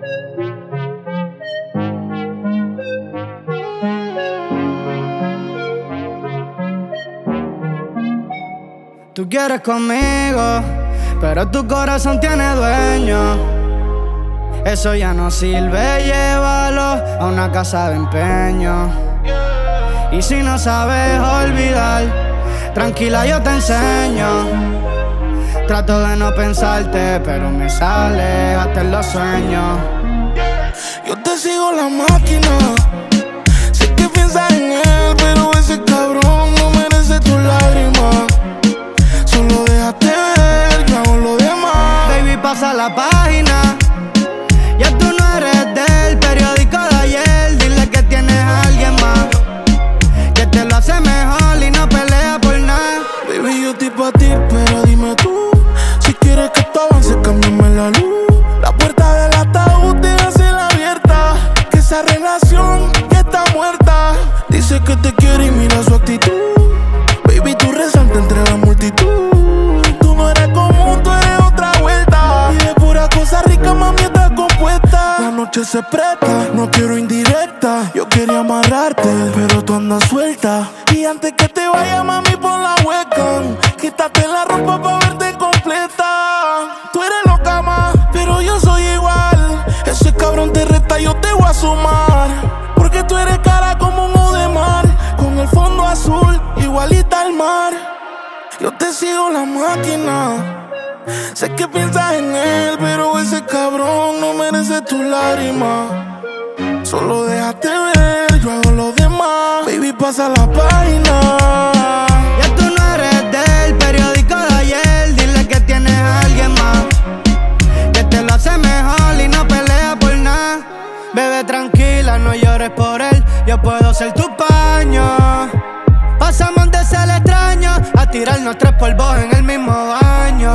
Tú quieres conmigo, pero tu corazón tiene dueño. Eso ya no sirve, llévalo a una casa de empeño. Y si no sabes olvidar, tranquila yo te enseño. Trato de no pensarte, pero me sale hasta en los sueños. Yo te sigo la máquina. Sé que piensas en él, pero ese cabrón no merece tus lágrimas. Solo déjate ver, yo hago lo demás. Baby, pasa la página. Ya tú no eres del periódico de ayer. Dile que tienes a alguien más que te lo hace mejor y no pelea por nada. Baby, yo estoy pa' ti, pero dime tú, si quieres que esto avance, cámbiame la luz. La puerta del ataúd déjasela abierta, que esa relación ya está muerta. Dice que te quiere y mira su actitud. Baby, tú resaltas entre la multitud. Tú no eres común, tú eres otra vuelta. Y de pura cosa rica, mami, estás compuesta. La noche se presta, no quiero indirecta. Yo quería amarrarte, pero tú andas suelta. Y antes que te vaya, mami, pon la webcam. Quítate la ropa pa' verte completa. Tú eres loca, ma, pero yo soy igual. Ese cabrón te reta, yo te voy a sumar. Porque tú eres cara como un ojo de mar, con el fondo azul, igualita al mar. Yo te sigo la máquina. Sé que piensas en él, pero ese cabrón no merece tus lágrimas. Solo déjate ver, yo hago lo demás. Baby, pasa la página. Ya tú no eres del periódico de ayer. Dile que tienes a alguien más que te lo hace mejor y no pelea por nada. Bebé, tranquila, no llores por él. Yo puedo ser tu paño. Pasamos de ser extraños a tirarnos 3 polvos en el mismo baño.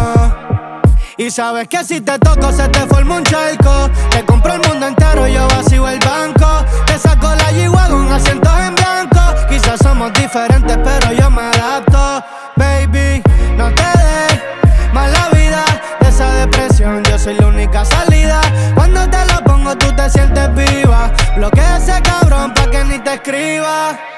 Y sabes que si te toco se te forma un charco. Te compro el mundo entero, yo vacío el banco. Te saco la G-Wagon, asientos en blanco. Quizás somos diferentes, pero yo me adapto. Baby, no te des más la vida de esa depresión. Yo soy la única salida. Cuando te lo pongo tú te sientes viva. Bloquea ese cabrón pa' que ni te escriba.